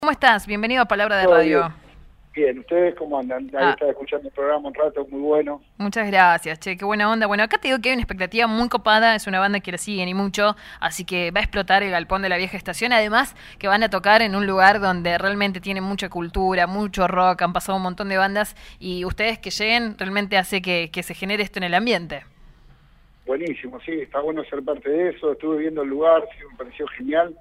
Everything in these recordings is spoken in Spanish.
¿Cómo estás? Bienvenido a Palabra de Todo Radio. bien. Bien, ¿ustedes cómo andan? Ahí Ah, estaba escuchando el programa un rato, muy bueno. muchas gracias, che, qué buena onda. Bueno, acá te digo que hay una expectativa muy copada, es una banda que la siguen y mucho, así que va a explotar el galpón de la vieja estación. Además, que van a tocar en un lugar donde realmente tiene mucha cultura, mucho rock, han pasado un montón de bandas y ustedes que lleguen realmente hace que se genere esto en el ambiente. Buenísimo, sí, está bueno ser parte de eso. Estuve viendo el lugar, sí, me pareció genial.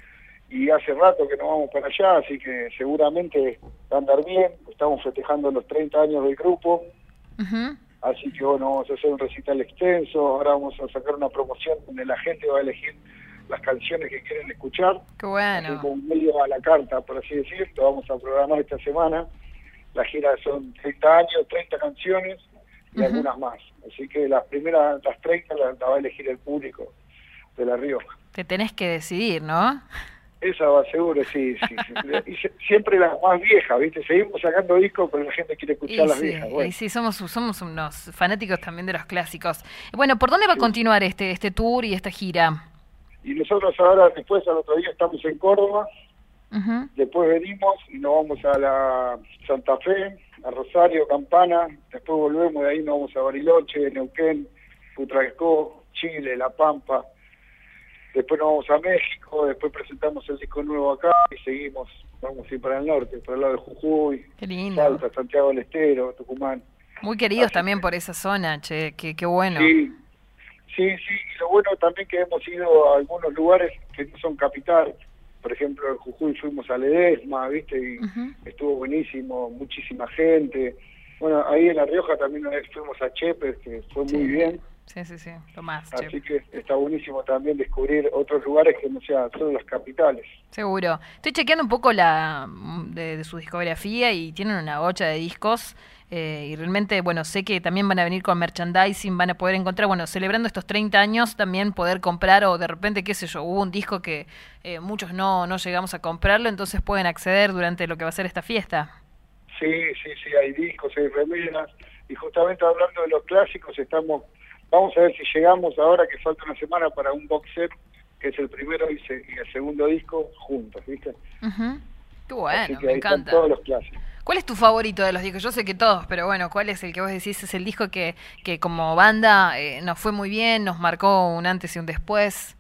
Y hace rato que no vamos para allá, así que seguramente va a andar bien. Estamos festejando los 30 años del grupo, Ujú. así que bueno, vamos a hacer un recital extenso. Ahora vamos a sacar una promoción donde la gente va a elegir las canciones que quieren escuchar, Qué así bueno. como medio a la carta, por así decirlo. Lo vamos a programar esta semana. La gira son 30 años, 30 canciones y Ujú. algunas más. Así que las primeras, las 30 las va a elegir el público de La Rioja. Te tenés que decidir, ¿no? Esa va seguro, sí, sí. Sí. Y siempre las más viejas, ¿viste? Seguimos sacando discos, pero la gente quiere escuchar las viejas. Y Bueno, sí, somos unos fanáticos también de los clásicos. Bueno, ¿por dónde va a sí. continuar este tour y esta gira? Y nosotros ahora, después al otro día estamos en Córdoba, Ujú. después venimos y nos vamos a la Santa Fe, a Rosario, Campana, después volvemos, de ahí nos vamos a Bariloche, Neuquén, Putralcó, Chile, La Pampa. Después nos vamos a México, después presentamos el disco nuevo acá y seguimos, vamos a ir para el norte, para el lado de Jujuy, Qué lindo. Salta, Santiago del Estero, Tucumán. Muy queridos Así también que por esa zona, che, qué bueno. sí, sí, sí. Y lo bueno también que hemos ido a algunos lugares que no son capital. Por ejemplo, en Jujuy fuimos a Ledesma, ¿viste? Y Ujú. estuvo buenísimo, muchísima gente. Bueno, ahí en La Rioja también una vez fuimos a Chepe, que fue Sí, muy bien. sí, lo más, che. Así que está buenísimo también descubrir otros lugares que no sean solo las capitales. Seguro. Estoy chequeando un poco de su discografía y tienen una bocha de discos. Y realmente, bueno, sé que también van a venir con merchandising, van a poder encontrar, bueno, celebrando estos 30 años, también poder comprar o de repente, qué sé yo, hubo un disco que muchos no llegamos a comprarlo, entonces pueden acceder durante lo que va a ser esta fiesta. Sí, sí, sí, hay discos, hay remeras. Y justamente hablando de los clásicos, vamos a ver si llegamos ahora que falta una semana para un box set, que es el primero y el segundo disco juntos, ¿viste? Ujú. Qué Así bueno, que me ahí están encanta. todos los clásicos. ¿Cuál es tu favorito de los discos? Yo sé que todos, pero bueno, ¿cuál es el que vos decís es el disco que como banda nos fue muy bien, nos marcó un antes y un después?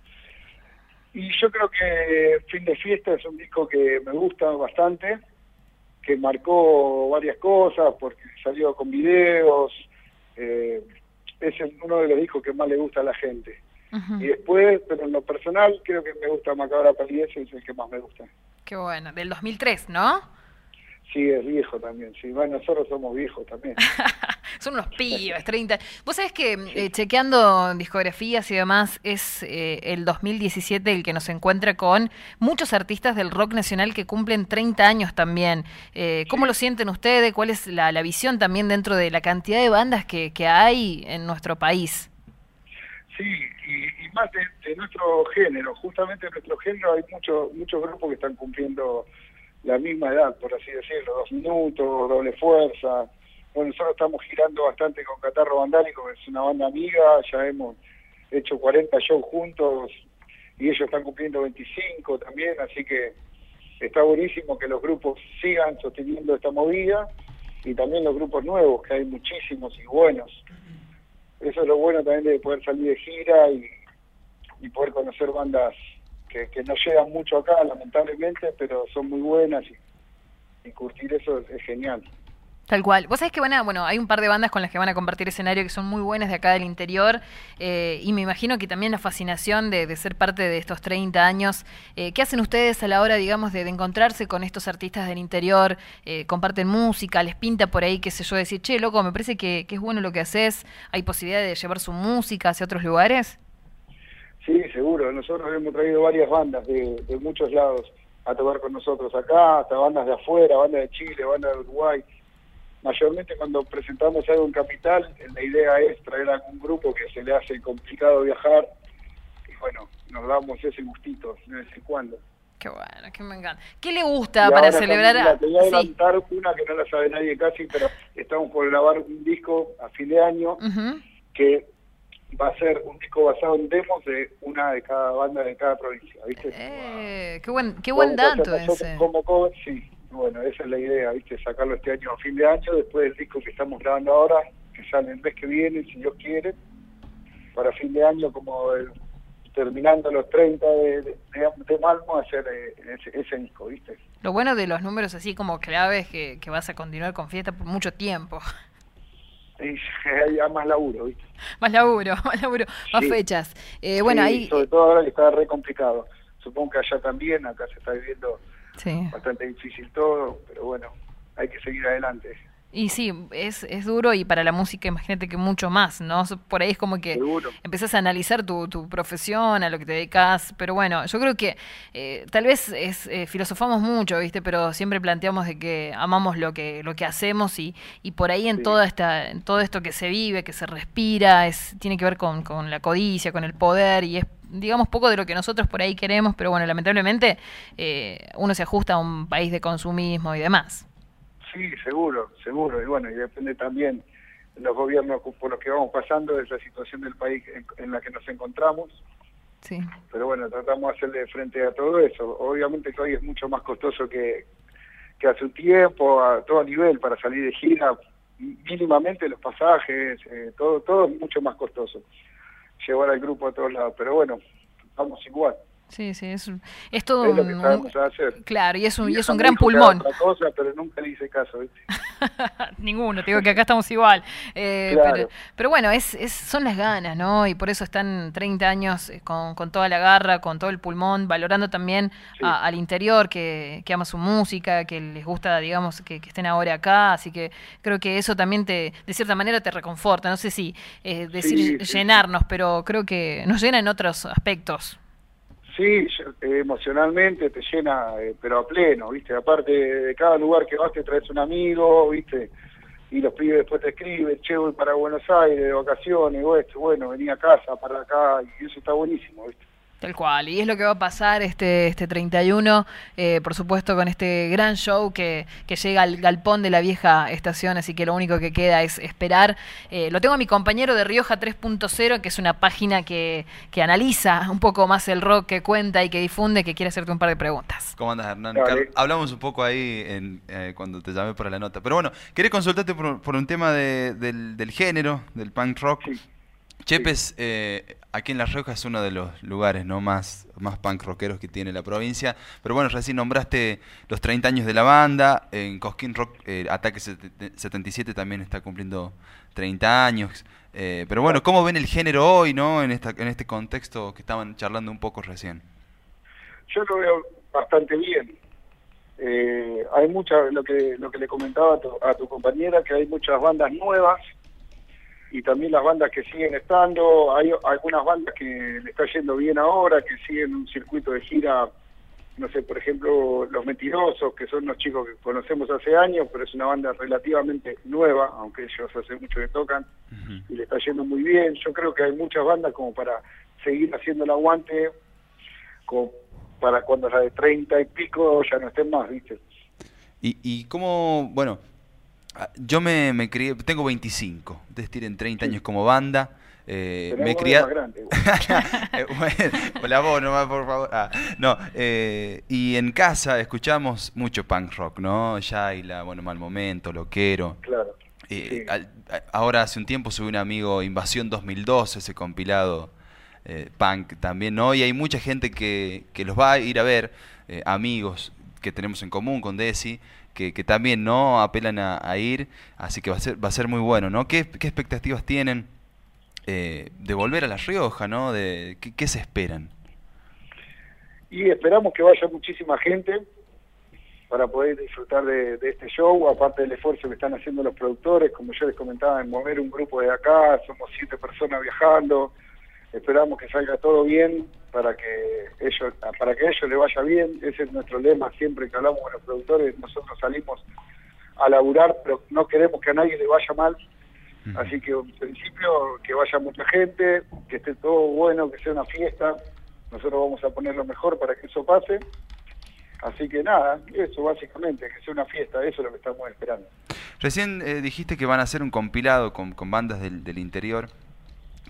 Y yo creo que Fin de Fiesta es un disco que me gusta bastante, que marcó varias cosas, porque salió con videos, eh, uno de los discos que más le gusta a la gente. Y Ujú. después, pero en lo personal, creo que me gusta Macabra Palidez, es el que más me gusta. Qué bueno, del 2003, ¿no? Sí, es viejo también, sí. Bueno, nosotros somos viejos también. Son unos pibes, 30. Vos sabés que Sí, chequeando discografías y demás, es el 2017 el que nos encuentra con muchos artistas del rock nacional que cumplen 30 años también. ¿Cómo lo sí, sienten ustedes? ¿Cuál es la visión también dentro de la cantidad de bandas que hay en nuestro país? sí, y más de nuestro género. Justamente en nuestro género hay muchos grupos que están cumpliendo la misma edad, por así decirlo. 2 Minutos, Doble Fuerza. Bueno, nosotros estamos girando bastante con Catarro Vandálico, que es una banda amiga, ya hemos hecho 40 shows juntos y ellos están cumpliendo 25 también, así que está buenísimo que los grupos sigan sosteniendo esta movida y también los grupos nuevos, que hay muchísimos y buenos. Eso es lo bueno también de poder salir de gira y poder conocer bandas que no llegan mucho acá, lamentablemente, pero son muy buenas y curtir eso es genial. Tal cual. Vos sabés que bueno, hay un par de bandas con las que van a compartir escenario que son muy buenas de acá del interior y me imagino que también la fascinación de ser parte de estos 30 años. ¿Qué hacen ustedes a la hora, digamos, de encontrarse con estos artistas del interior? ¿Comparten música? ¿Les pinta por ahí, qué sé yo, decir, che, loco, me parece que es bueno lo que haces? ¿Hay posibilidad de llevar su música hacia otros lugares? Sí, seguro. Nosotros hemos traído varias bandas de muchos lados a tocar con nosotros acá, hasta bandas de afuera, bandas de Chile, bandas de Uruguay. Mayormente cuando presentamos algo en Capital, la idea es traer a algún grupo que se le hace complicado viajar y bueno, nos damos ese gustito de vez en cuando. Qué bueno, que me encanta. ¿Qué le Y gusta para ahora celebrar? también, mira, te voy a Sí. adelantar una que no la sabe nadie casi, pero estamos por grabar un disco a fin de año Ujú. que va a ser un disco basado en demos de una de cada banda de cada provincia, ¿viste? Qué buen dato nosotros ese. como cover, sí, bueno, esa es la idea, ¿viste? Sacarlo este año a fin de año, después del disco que estamos grabando ahora, que sale el mes que viene, si Dios quiere, para fin de año, como terminando los 30 de Malmo, hacer ese disco, ¿viste? Lo bueno de los números así como claves es que vas a continuar con fiesta por mucho tiempo. Y hay más laburo, ¿viste? Más laburo, más Sí. fechas. Bueno, Sí, ahí... sobre todo ahora que está re complicado. Supongo que allá también, acá se está viviendo Sí. bastante difícil todo, pero bueno, hay que seguir adelante. Y sí, es duro y para la música imagínate que mucho más, ¿no? Por ahí es como que Seguro. empezás a analizar tu profesión, a lo que te dedicas, pero bueno, yo creo que tal vez filosofamos mucho, ¿viste? Pero siempre planteamos de que amamos lo que hacemos y por ahí en Sí. en todo esto que se vive, que se respira, tiene que ver con la codicia, con el poder y es digamos poco de lo que nosotros por ahí queremos, pero bueno, lamentablemente uno se ajusta a un país de consumismo y demás. Sí, seguro, seguro. Y bueno, y depende también de los gobiernos por los que vamos pasando, de la situación del país en la que nos encontramos. Sí. Pero bueno, tratamos de hacerle frente a todo eso. Obviamente que hoy es mucho más costoso que hace un tiempo, a todo nivel, para salir de gira, mínimamente los pasajes, todo es mucho más costoso. Llevar al grupo a todos lados. Pero bueno, vamos igual. Sí, es todo Es lo que sabemos hacer. Claro, y es un Mi vieja gran me dijo que pulmón. haga otra cosa, pero nunca le hice caso, ¿viste? Ninguno, te digo que acá estamos igual. Claro. Pero bueno, son las ganas, ¿no? Y por eso están 30 años con toda la garra, con todo el pulmón, valorando también Sí. al interior, que ama su música, que les gusta, digamos, que estén ahora acá. Así que creo que eso también de cierta manera te reconforta. No sé si decir Sí, sí, llenarnos, pero creo que nos llena en otros aspectos. Sí, emocionalmente te llena, pero a pleno, ¿viste? Aparte de cada lugar que vas te traes un amigo, ¿viste? Y los pibes después te escriben, che, voy para Buenos Aires de vacaciones, o esto, bueno, vení a casa, para acá, y eso está buenísimo, ¿viste? Tal cual, y es lo que va a pasar este 31, por supuesto con este gran show que llega al galpón de la vieja estación, así que lo único que queda es esperar. Lo tengo a mi compañero de Rioja 3.0, que es una página que analiza un poco más el rock, que cuenta y que difunde, que quiere hacerte un par de preguntas. ¿Cómo andas, Hernán? Dale. Hablamos un poco ahí cuando te llamé para la nota. Pero bueno, quería consultarte por un tema del género, del punk rock. Sí. Chepes, aquí en La Rioja es uno de los lugares no más punk rockeros que tiene la provincia. Pero bueno, recién nombraste los 30 años de la banda. En Cosquín Rock, Ataque 77 también está cumpliendo 30 años. Pero bueno, ¿cómo ven el género hoy, no? En este contexto que estaban charlando un poco recién. Yo lo veo bastante bien. Hay lo que le comentaba a tu compañera, que hay muchas bandas nuevas, y también las bandas que siguen estando. Hay algunas bandas que le está yendo bien ahora, que siguen un circuito de gira, no sé, por ejemplo, Los Mentirosos, que son los chicos que conocemos hace años, pero es una banda relativamente nueva, aunque ellos hace mucho que tocan, y le está yendo muy bien. Yo creo que hay muchas bandas como para seguir haciendo el aguante, como para cuando las de 30 y pico ya no estén más, ¿viste? Y cómo, bueno, yo me crié, tengo 25, ustedes tienen 30 años como banda. Me crié más grande. bueno, hola vos nomás, por favor. No, y en casa escuchamos mucho punk rock, ¿no? Yaila, bueno, Mal Momento, Loquero. Claro. Sí. Ahora hace un tiempo subí un amigo Invasión 2002, ese compilado punk también, ¿no? Y hay mucha gente que los va a ir a ver, amigos que tenemos en común con Desi, que también no apelan a ir, así que va a ser muy bueno, ¿no? ¿Qué expectativas tienen de volver a La Rioja, ¿no? ¿Qué se esperan? Y esperamos que vaya muchísima gente para poder disfrutar de este show, aparte del esfuerzo que están haciendo los productores, como yo les comentaba, en mover un grupo de acá, somos 7 personas viajando. Esperamos que salga todo bien para que ellos les vaya bien. Ese es nuestro lema siempre que hablamos con los productores. Nosotros salimos a laburar, pero no queremos que a nadie le vaya mal. Así que en principio que vaya mucha gente, que esté todo bueno, que sea una fiesta. Nosotros vamos a poner lo mejor para que eso pase. Así que nada, eso básicamente, que sea una fiesta, eso es lo que estamos esperando. Recién dijiste que van a hacer un compilado con bandas del interior.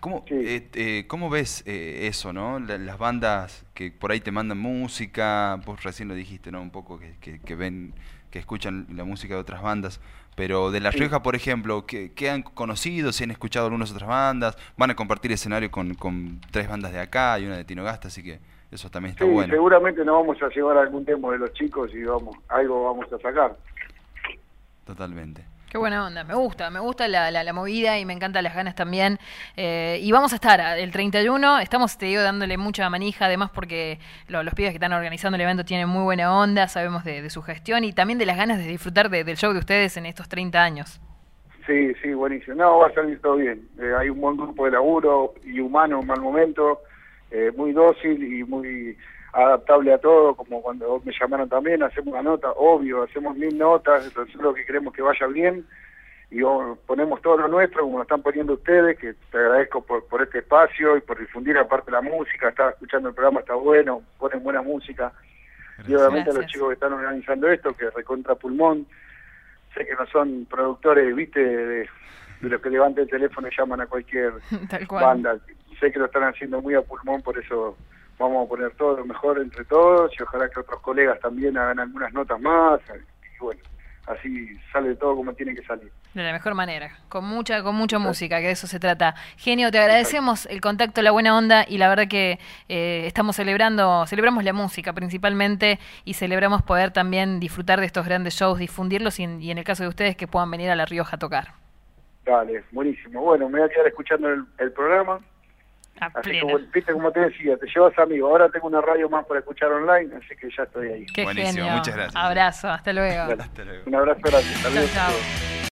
¿Cómo ves eso, no? Las bandas que por ahí te mandan música, vos recién lo dijiste, ¿no? Un poco que ven, que escuchan la música de otras bandas, pero de La Rioja, por ejemplo, ¿qué han conocido? ¿Si han escuchado algunas otras bandas? Van a compartir escenario con 3 bandas de acá y una de Tinogasta, así que eso también está bueno. Seguramente nos vamos a llevar algún demo de los chicos y algo vamos a sacar. Totalmente. Qué buena onda, me gusta la movida y me encantan las ganas también. Y vamos a estar el 31, estamos, te digo, dándole mucha manija, además porque los pibes que están organizando el evento tienen muy buena onda, sabemos de su gestión y también de las ganas de disfrutar del show de ustedes en estos 30 años. Sí, buenísimo. No, va a salir todo bien. Hay un buen grupo de laburo y humano en mal momento, muy dócil y muy adaptable a todo, como cuando me llamaron también, hacemos una nota, obvio, hacemos 1000 notas, entonces lo que queremos que vaya bien y ponemos todo lo nuestro, como lo están poniendo ustedes, que te agradezco por este espacio y por difundir aparte la música, estaba escuchando el programa, está bueno, ponen buena música. Gracias. Y obviamente a los chicos que están organizando esto, que recontra pulmón, sé que no son productores, viste, de los que levantan el teléfono y llaman a cualquier banda, sé que lo están haciendo muy a pulmón, por eso vamos a poner todo lo mejor entre todos y ojalá que otros colegas también hagan algunas notas más y bueno, así sale todo como tiene que salir. De la mejor manera, con mucha música, que de eso se trata. Genio, te agradecemos el contacto, la buena onda y la verdad que celebramos la música principalmente y celebramos poder también disfrutar de estos grandes shows, difundirlos y en el caso de ustedes que puedan venir a La Rioja a tocar. Dale, buenísimo. Bueno, me voy a quedar escuchando el programa. Así como, viste, como te decía, te llevas amigos. Ahora tengo una radio más para escuchar online, así que ya estoy ahí. Qué buenísimo, genio. Muchas gracias. Abrazo, hasta luego. Un abrazo grande. Chao.